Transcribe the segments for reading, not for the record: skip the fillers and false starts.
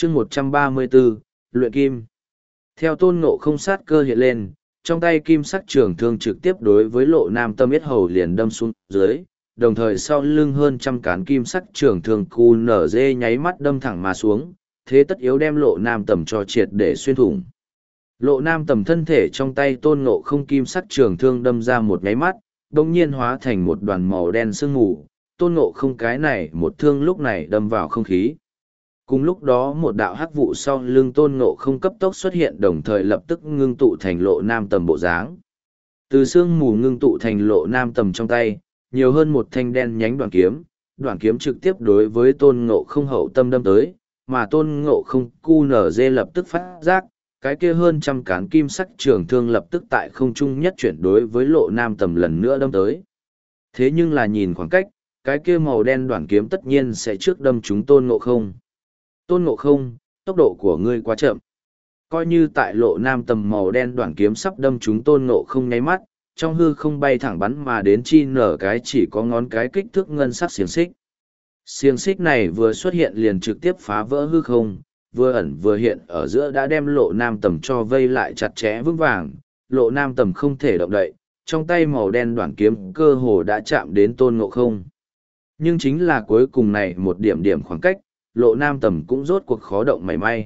chương 134, luyện kim. Theo tôn ngộ không sát cơ hiện lên, trong tay kim sắc trường thương trực tiếp đối với lộ nam tâm yết hầu liền đâm xuống dưới, đồng thời sau lưng hơn trăm cán kim sắc trường thương cu nở dê nháy mắt đâm thẳng mà xuống, thế tất yếu đem lộ nam tầm cho triệt để xuyên thủng. Lộ nam tầm thân thể trong tay tôn ngộ không kim sắc trường thương đâm ra một nháy mắt, đồng nhiên hóa thành một đoàn màu đen sương mù, tôn ngộ không cái này một thương lúc này đâm vào không khí. Cùng lúc đó một đạo hắc vụ sau lưng tôn ngộ không cấp tốc xuất hiện đồng thời lập tức ngưng tụ thành lộ nam tầm bộ dáng. Từ sương mù ngưng tụ thành lộ nam tầm trong tay, nhiều hơn một thanh đen nhánh đoạn kiếm trực tiếp đối với tôn ngộ không hậu tâm đâm tới, mà tôn ngộ không cu nở dê lập tức phát giác, cái kia hơn trăm cán kim sắc trường thương lập tức tại không trung nhất chuyển đối với lộ nam tầm lần nữa đâm tới. Thế nhưng là nhìn khoảng cách, cái kia màu đen đoạn kiếm tất nhiên sẽ trước đâm trúng tôn ngộ không. Tôn ngộ không, tốc độ của ngươi quá chậm. Coi như tại lộ nam tầm màu đen đoạn kiếm sắp đâm trúng tôn ngộ không nháy mắt, trong hư không bay thẳng bắn mà đến chi nở cái chỉ có ngón cái kích thước ngân sắc xiềng xích. Xiềng xích này vừa xuất hiện liền trực tiếp phá vỡ hư không, vừa ẩn vừa hiện ở giữa đã đem lộ nam tầm cho vây lại chặt chẽ vững vàng, lộ nam tầm không thể động đậy, trong tay màu đen đoạn kiếm cơ hồ đã chạm đến tôn ngộ không. Nhưng chính là cuối cùng này một điểm điểm khoảng cách, lộ nam tầm cũng rốt cuộc khó động mảy may.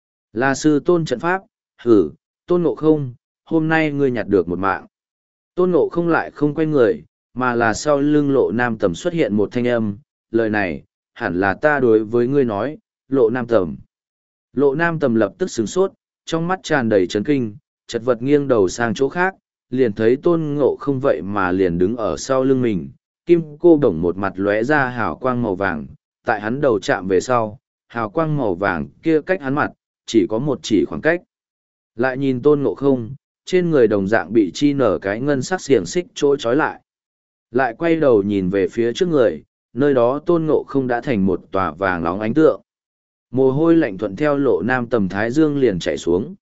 Là sư tôn trận pháp, hử, tôn ngộ không, hôm nay ngươi nhặt được một mạng. Tôn ngộ không lại không quay người, mà là sau lưng lộ nam tầm xuất hiện một thanh âm, lời này, hẳn là ta đối với ngươi nói, lộ nam tầm. Lộ nam tầm lập tức sửng sốt, trong mắt tràn đầy chấn kinh, chật vật nghiêng đầu sang chỗ khác, liền thấy tôn ngộ không vậy mà liền đứng ở sau lưng mình, kim cô đồng một mặt lóe ra hào quang màu vàng, tại hắn đầu chạm về sau, hào quang màu vàng kia cách hắn mặt, chỉ có một chỉ khoảng cách. Lại nhìn tôn ngộ không, trên người đồng dạng bị chi nở cái ngân sắc xiềng xích chỗ trói lại. Lại quay đầu nhìn về phía trước người, nơi đó tôn ngộ không đã thành một tòa vàng nóng ánh tượng. Mồ hôi lạnh thuận theo lộ nam tầm thái dương liền chảy xuống.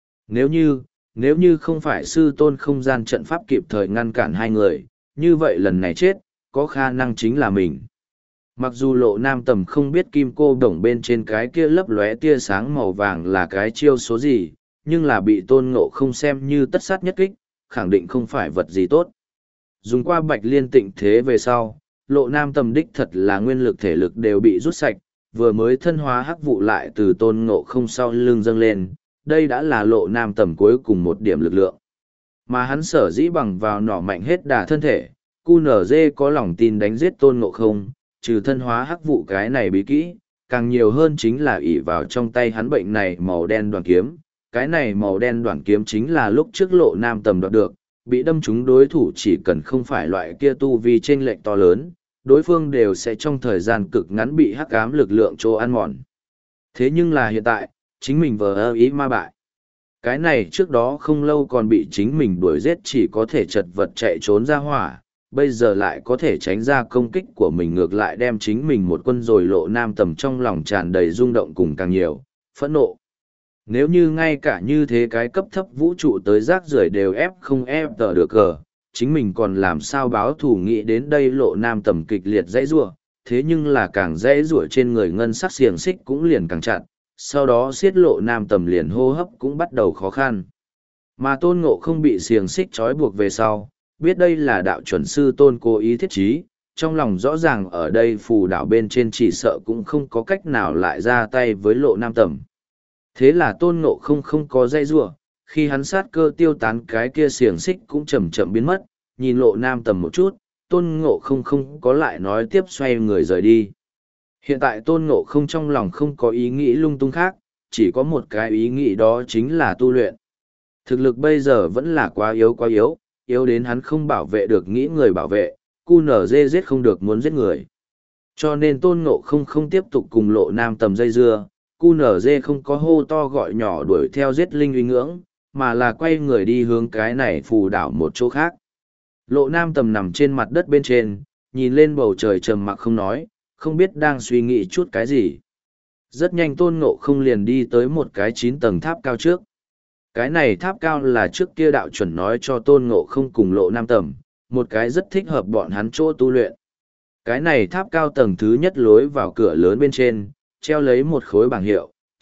Nếu như không phải sư tôn không gian trận pháp kịp thời ngăn cản hai người, như vậy lần này chết, có khả năng chính là mình. Mặc dù lộ nam tầm không biết kim cô đồng bên trên cái kia lấp lóe tia sáng màu vàng là cái chiêu số gì, nhưng là bị tôn ngộ không xem như tất sát nhất kích, khẳng định không phải vật gì tốt. Dùng qua bạch liên tịnh thế về sau, lộ nam tầm đích thật là nguyên lực thể lực đều bị rút sạch, vừa mới thân hóa hắc vụ lại từ tôn ngộ không sau lưng dâng lên, đây đã là lộ nam tầm cuối cùng một điểm lực lượng. Mà hắn sở dĩ bằng vào nỏ mạnh hết đà thân thể, QNZ có lòng tin đánh giết tôn ngộ không, trừ thân hóa hắc vụ cái này bí kỹ, càng nhiều hơn chính là ỷ vào trong tay hắn bệnh này màu đen đoàn kiếm. Cái này màu đen đoàn kiếm chính là lúc trước lộ nam tầm đoạt được, bị đâm trúng đối thủ chỉ cần không phải loại kia tu vi chênh lệch to lớn, đối phương đều sẽ trong thời gian cực ngắn bị hắc ám lực lượng chỗ ăn mòn. Thế nhưng là hiện tại, chính mình vờ ý ma bại. Cái này trước đó không lâu còn bị chính mình đuổi giết chỉ có thể chật vật chạy trốn ra hỏa, bây giờ lại có thể tránh ra công kích của mình ngược lại đem chính mình một quân rồi lộ nam tầm trong lòng tràn đầy rung động cùng càng nhiều, phẫn nộ. Nếu như ngay cả như thế cái cấp thấp vũ trụ tới rác rưởi đều ép không ép tờ được cờ, chính mình còn làm sao báo thù nghĩ đến đây lộ nam tầm kịch liệt dãy rủa, thế nhưng là càng dãy rủa trên người ngân sắc xiềng xích cũng liền càng chặt, sau đó xiết lộ nam tầm liền hô hấp cũng bắt đầu khó khăn. Mà tôn ngộ không bị xiềng xích trói buộc về sau, biết đây là đạo chuẩn sư tôn cố ý thiết trí, trong lòng rõ ràng ở đây phù đảo bên trên chỉ sợ cũng không có cách nào lại ra tay với lộ nam tầm. Thế là tôn ngộ không có dây rủa, khi hắn sát cơ tiêu tán cái kia xiềng xích cũng chậm chậm biến mất, nhìn lộ nam tầm một chút, tôn ngộ không có lại nói tiếp xoay người rời đi. Hiện tại tôn ngộ không trong lòng không có ý nghĩ lung tung khác, chỉ có một cái ý nghĩ đó chính là tu luyện. Thực lực bây giờ vẫn là quá yếu, yếu đến hắn không bảo vệ được nghĩ người bảo vệ, QNZ giết không được muốn giết người. Cho nên tôn ngộ không tiếp tục cùng lộ nam tầm dây dưa, QNZ không có hô to gọi nhỏ đuổi theo giết linh uy ngưỡng, mà là quay người đi hướng cái này phù đảo một chỗ khác. Lộ nam tầm nằm trên mặt đất bên trên, nhìn lên bầu trời trầm mặc không nói, không biết đang suy nghĩ chút cái gì. Rất nhanh tôn ngộ không liền đi tới một cái 9 tầng tháp cao trước. Cái này tháp cao là trước kia đạo chuẩn nói cho tôn ngộ không cùng lộ nam tầm, một cái rất thích hợp bọn hắn chỗ tu luyện. Cái này tháp cao tầng thứ nhất lối vào cửa lớn bên trên, treo lấy một khối bảng hiệu,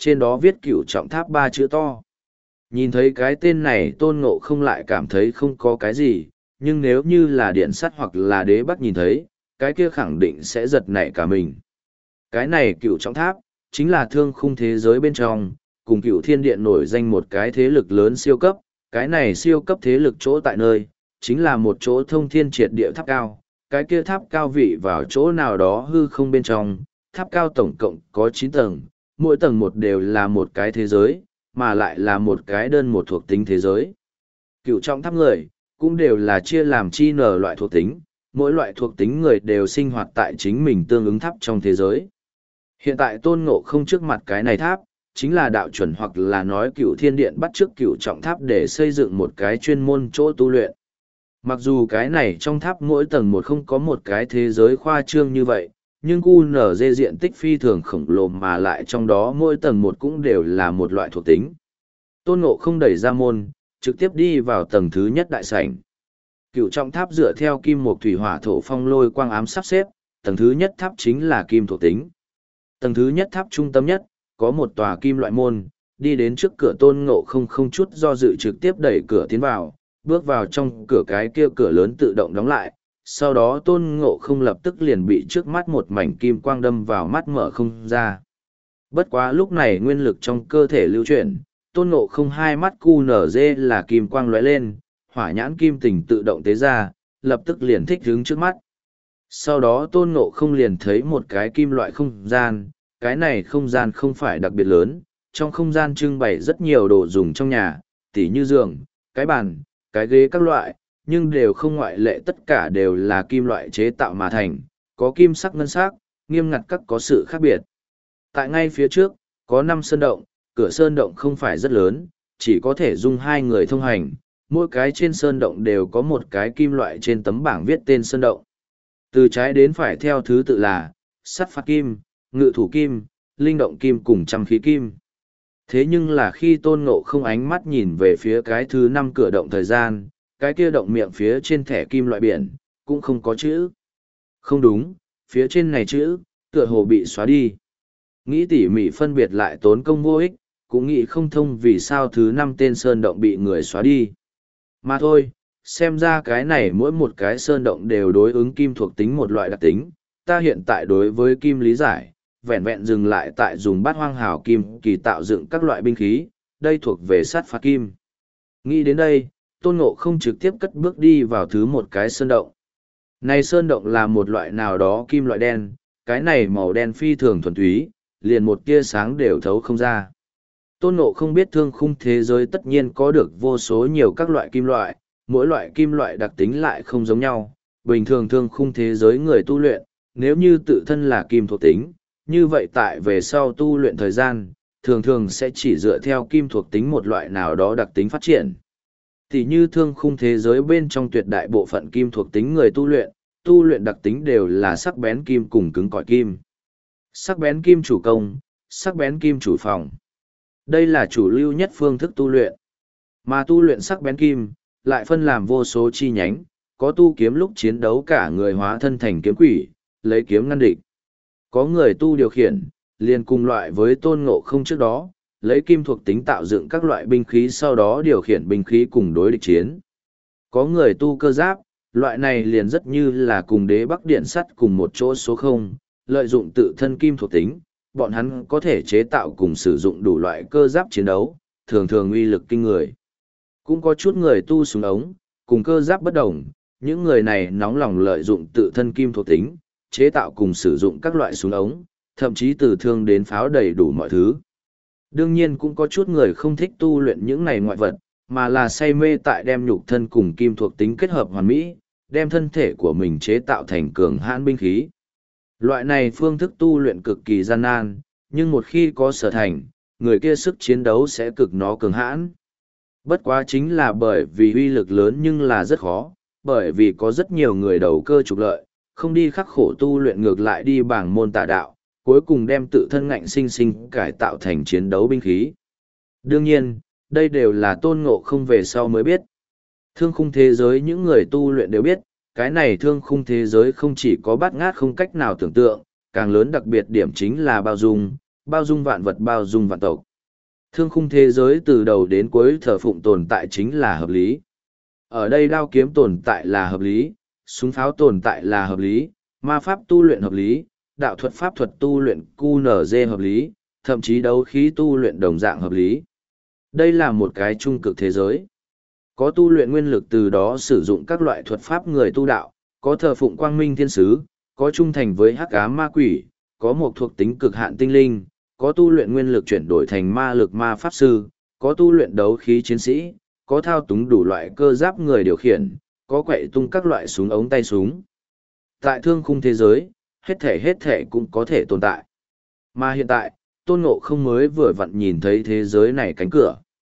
trên đó viết Cửu Trọng Tháp 3 chữ to. Nhìn thấy cái tên này Tôn Ngộ không lại cảm thấy không có cái gì, nhưng nếu như là Điện Sắt hoặc là Đế Bắc nhìn thấy, cái kia khẳng định sẽ giật nảy cả mình. Cái này Cửu Trọng Tháp, chính là thương khung thế giới bên trong, cùng Cửu Thiên Điện nổi danh một cái thế lực lớn siêu cấp, cái này siêu cấp thế lực chỗ tại nơi, chính là một chỗ thông thiên triệt địa tháp cao, cái kia tháp cao vị vào chỗ nào đó hư không bên trong, tháp cao tổng cộng có 9 tầng, mỗi tầng một đều là một cái thế giới, mà lại là một cái đơn một thuộc tính thế giới. Cửu trọng tháp người, cũng đều là chia làm chi nở loại thuộc tính, mỗi loại thuộc tính người đều sinh hoạt tại chính mình tương ứng tháp trong thế giới. Hiện tại Tôn Ngộ không trước mặt cái này tháp, chính là đạo chuẩn hoặc là nói Cửu Thiên Điện bắt chước Cửu Trọng Tháp để xây dựng một cái chuyên môn chỗ tu luyện. Mặc dù cái này trong tháp mỗi tầng một không có một cái thế giới khoa trương như vậy, nhưng QNZ diện tích phi thường khổng lồ mà lại trong đó mỗi tầng một cũng đều là một loại thuộc tính. Tôn Ngộ không đẩy ra môn, trực tiếp đi vào tầng thứ nhất đại sảnh. Cửu Trọng Tháp dựa theo kim mộc thủy hỏa thổ phong lôi quang ám sắp xếp, tầng thứ nhất tháp chính là kim thuộc tính. Tầng thứ nhất tháp trung tâm nhất, có một tòa kim loại môn, đi đến trước cửa Tôn Ngộ không không chút do dự trực tiếp đẩy cửa tiến vào, bước vào trong cửa cái kia cửa lớn tự động đóng lại, sau đó Tôn Ngộ không lập tức liền bị trước mắt một mảnh kim quang đâm vào mắt mở không ra. Bất quá lúc này nguyên lực trong cơ thể lưu chuyển, Tôn Ngộ không hai mắt QNZ là kim quang lóe lên, hỏa nhãn kim tình tự động tế ra, lập tức liền thích hướng trước mắt. Sau đó Tôn Ngộ không liền thấy một cái kim loại không gian, cái này không gian không phải đặc biệt lớn, trong không gian trưng bày rất nhiều đồ dùng trong nhà, tỉ như giường, cái bàn, cái ghế các loại, nhưng đều không ngoại lệ, tất cả đều là kim loại chế tạo mà thành, có kim sắc ngân sắc, nghiêm ngặt các có sự khác biệt. Tại ngay phía trước, có 5 sơn động, cửa sơn động không phải rất lớn, chỉ có thể dung 2 người thông hành, mỗi cái trên sơn động đều có một cái kim loại trên tấm bảng viết tên sơn động. Từ trái đến phải theo thứ tự là sắt phạt kim, ngự thủ kim, linh động kim cùng trăm khí kim. Thế nhưng là khi Tôn Ngộ không ánh mắt nhìn về phía cái thứ 5 cửa động thời gian, cái kia động miệng phía trên thẻ kim loại biển, cũng không có chữ. Không đúng, phía trên này chữ, tựa hồ bị xóa đi. Nghĩ tỉ mỉ phân biệt lại tốn công vô ích, cũng nghĩ không thông vì sao thứ 5 tên sơn động bị người xóa đi. Mà thôi, xem ra cái này mỗi một cái sơn động đều đối ứng kim thuộc tính một loại đặc tính. Ta hiện tại đối với kim lý giải, vẹn vẹn dừng lại tại dùng bát hoang hào kim kỳ tạo dựng các loại binh khí, đây thuộc về sát phạt kim. Nghĩ đến đây, Tôn Ngộ không trực tiếp cất bước đi vào thứ một cái sơn động. Này sơn động là một loại nào đó kim loại đen, cái này màu đen phi thường thuần túy, liền một tia sáng đều thấu không ra. Tôn Ngộ không biết thương khung thế giới tất nhiên có được vô số nhiều các loại kim loại, mỗi loại kim loại đặc tính lại không giống nhau. Bình thường thương khung thế giới người tu luyện, nếu như tự thân là kim thuộc tính, như vậy tại về sau tu luyện thời gian, thường thường sẽ chỉ dựa theo kim thuộc tính một loại nào đó đặc tính phát triển. Tỷ như thương khung thế giới bên trong tuyệt đại bộ phận kim thuộc tính người tu luyện đặc tính đều là sắc bén kim cùng cứng cỏi kim. Sắc bén kim chủ công, sắc bén kim chủ phòng. Đây là chủ lưu nhất phương thức tu luyện. Mà tu luyện sắc bén kim, lại phân làm vô số chi nhánh, có tu kiếm lúc chiến đấu cả người hóa thân thành kiếm quỷ, lấy kiếm ngăn địch. Có người tu điều khiển, liền cùng loại với Tôn Ngộ không trước đó, lấy kim thuộc tính tạo dựng các loại binh khí sau đó điều khiển binh khí cùng đối địch chiến. Có người tu cơ giáp, loại này liền rất như là cùng Đế Bắc Điện Sắt cùng một chỗ số 0, lợi dụng tự thân kim thuộc tính, bọn hắn có thể chế tạo cùng sử dụng đủ loại cơ giáp chiến đấu, thường thường uy lực kinh người. Cũng có chút người tu súng ống, cùng cơ giáp bất đồng, những người này nóng lòng lợi dụng tự thân kim thuộc tính, chế tạo cùng sử dụng các loại súng ống, thậm chí từ thương đến pháo đầy đủ mọi thứ. Đương nhiên cũng có chút người không thích tu luyện những này ngoại vật, mà là say mê tại đem nhục thân cùng kim thuộc tính kết hợp hoàn mỹ, đem thân thể của mình chế tạo thành cường hãn binh khí. Loại này phương thức tu luyện cực kỳ gian nan, nhưng một khi có sở thành, người kia sức chiến đấu sẽ cực nó cường hãn. Bất quá chính là bởi vì uy lực lớn nhưng là rất khó, bởi vì có rất nhiều người đầu cơ trục lợi, không đi khắc khổ tu luyện ngược lại đi bảng môn tà đạo, cuối cùng đem tự thân ngạnh sinh sinh cải tạo thành chiến đấu binh khí. Đương nhiên, đây đều là Tôn Ngộ không về sau mới biết. Thương khung thế giới những người tu luyện đều biết, cái này thương khung thế giới không chỉ có bát ngát không cách nào tưởng tượng, càng lớn đặc biệt điểm chính là bao dung, bao dung vạn vật bao dung vạn tộc. Thương khung thế giới từ đầu đến cuối thờ phụng tồn tại chính là hợp lý. Ở đây đao kiếm tồn tại là hợp lý, súng pháo tồn tại là hợp lý, ma pháp tu luyện hợp lý, đạo thuật pháp thuật tu luyện QNZ hợp lý, thậm chí đấu khí tu luyện đồng dạng hợp lý. Đây là một cái trung cực thế giới. Có tu luyện nguyên lực từ đó sử dụng các loại thuật pháp người tu đạo, có thờ phụng quang minh thiên sứ, có trung thành với hắc ám ma quỷ, có một thuộc tính cực hạn tinh linh, có tu luyện nguyên lực chuyển đổi thành ma lực ma pháp sư, có tu luyện đấu khí chiến sĩ, có thao túng đủ loại cơ giáp người điều khiển, có quậy tung các loại súng ống tay súng. Tại thương khung thế giới, hết thể cũng có thể tồn tại. Mà hiện tại, Tôn Ngộ không mới vừa vặn nhìn thấy thế giới này cánh cửa.